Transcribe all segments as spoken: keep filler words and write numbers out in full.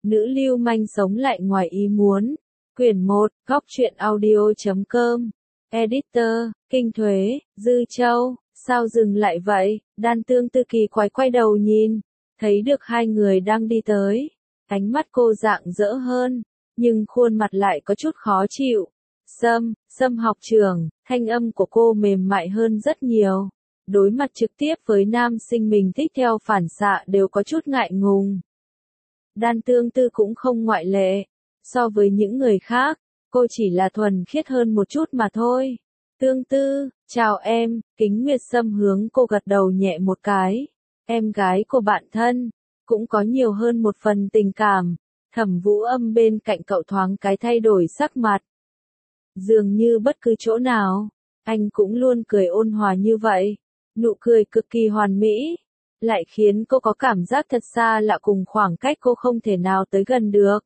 Nữ lưu manh sống lại ngoài ý muốn. Quyển một, góc truyện audio chấm com. Editor, Kinh Thuế, Dư Châu. Sao dừng lại vậy? Đan Tương Tư kỳ quái quay đầu nhìn. Thấy được hai người đang đi tới. Ánh mắt cô rạng rỡ hơn. Nhưng khuôn mặt lại có chút khó chịu. Sâm, Sâm học trưởng, thanh âm của cô mềm mại hơn rất nhiều. Đối mặt trực tiếp với nam sinh mình thích theo phản xạ đều có chút ngại ngùng. Đan Tương Tư cũng không ngoại lệ. So với những người khác, cô chỉ là thuần khiết hơn một chút mà thôi. Tương Tư, chào em, Kính Nguyệt Sâm hướng cô gật đầu nhẹ một cái. Em gái của bạn thân, cũng có nhiều hơn một phần tình cảm. Thẩm Vũ Âm bên cạnh cậu thoáng cái thay đổi sắc mặt. Dường như bất cứ chỗ nào, anh cũng luôn cười ôn hòa như vậy. Nụ cười cực kỳ hoàn mỹ, lại khiến cô có cảm giác thật xa lạ cùng khoảng cách cô không thể nào tới gần được.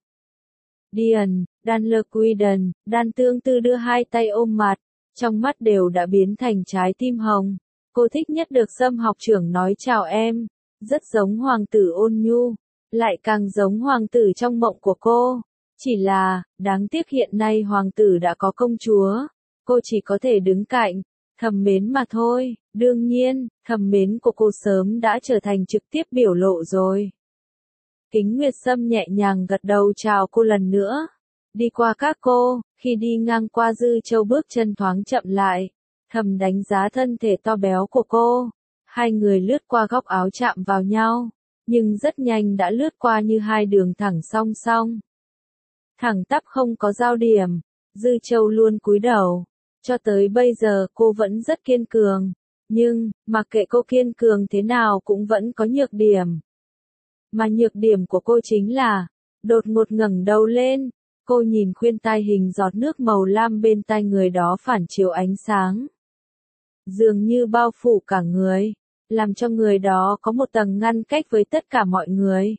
Điền, Đan Lơ Quy Đần, Đan Tương Tư đưa hai tay ôm mặt, trong mắt đều đã biến thành trái tim hồng. Cô thích nhất được Sâm học trưởng nói chào em, rất giống hoàng tử ôn nhu, lại càng giống hoàng tử trong mộng của cô. Chỉ là, đáng tiếc hiện nay hoàng tử đã có công chúa, cô chỉ có thể đứng cạnh, thầm mến mà thôi. Đương nhiên, thầm mến của cô sớm đã trở thành trực tiếp biểu lộ rồi. Kính Nguyệt Sâm nhẹ nhàng gật đầu chào cô lần nữa. Đi qua các cô, khi đi ngang qua Dư Châu bước chân thoáng chậm lại, thầm đánh giá thân thể to béo của cô. Hai người lướt qua góc áo chạm vào nhau, nhưng rất nhanh đã lướt qua như hai đường thẳng song song. Thẳng tắp không có giao điểm, Dư Châu luôn cúi đầu. Cho tới bây giờ cô vẫn rất kiên cường, nhưng, mặc kệ cô kiên cường thế nào cũng vẫn có nhược điểm. Mà nhược điểm của cô chính là, đột ngột ngẩng đầu lên, cô nhìn khuyên tai hình giọt nước màu lam bên tai người đó phản chiếu ánh sáng. Dường như bao phủ cả người, làm cho người đó có một tầng ngăn cách với tất cả mọi người.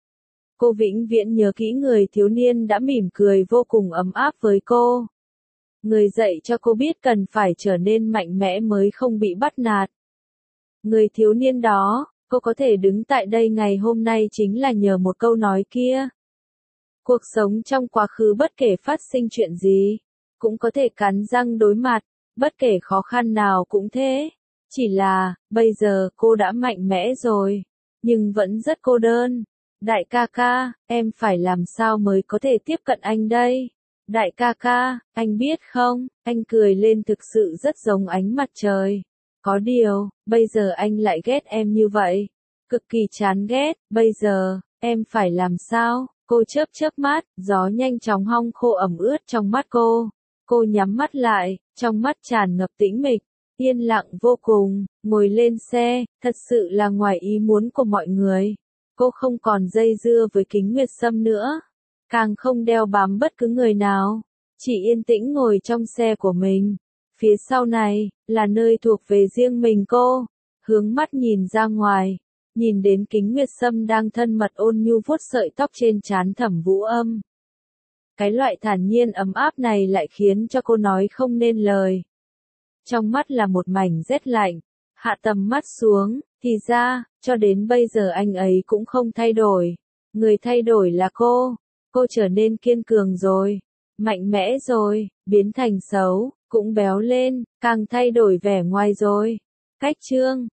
Cô vĩnh viễn nhớ kỹ người thiếu niên đã mỉm cười vô cùng ấm áp với cô. Người dạy cho cô biết cần phải trở nên mạnh mẽ mới không bị bắt nạt. Người thiếu niên đó, cô có thể đứng tại đây ngày hôm nay chính là nhờ một câu nói kia. Cuộc sống trong quá khứ bất kể phát sinh chuyện gì, cũng có thể cắn răng đối mặt, bất kể khó khăn nào cũng thế. Chỉ là, bây giờ cô đã mạnh mẽ rồi, nhưng vẫn rất cô đơn. Đại ca ca, em phải làm sao mới có thể tiếp cận anh đây? Đại ca ca, anh biết không, anh cười lên thực sự rất giống ánh mặt trời. Có điều, bây giờ anh lại ghét em như vậy. Cực kỳ chán ghét, bây giờ, em phải làm sao? Cô chớp chớp mắt, gió nhanh chóng hong khô ẩm ướt trong mắt cô. Cô nhắm mắt lại, trong mắt tràn ngập tĩnh mịch, yên lặng vô cùng, ngồi lên xe, thật sự là ngoài ý muốn của mọi người. Cô không còn dây dưa với Kính Nguyệt Sâm nữa, càng không đeo bám bất cứ người nào, chỉ yên tĩnh ngồi trong xe của mình. Phía sau này, là nơi thuộc về riêng mình cô, hướng mắt nhìn ra ngoài, nhìn đến Kính Nguyệt Sâm đang thân mật ôn nhu vuốt sợi tóc trên trán Thẩm Vũ Âm. Cái loại thản nhiên ấm áp này lại khiến cho cô nói không nên lời. Trong mắt là một mảnh rét lạnh, hạ tầm mắt xuống, thì ra, cho đến bây giờ anh ấy cũng không thay đổi. Người thay đổi là cô, cô trở nên kiên cường rồi, mạnh mẽ rồi, biến thành xấu, cũng béo lên, càng thay đổi vẻ ngoài rồi. Cách chương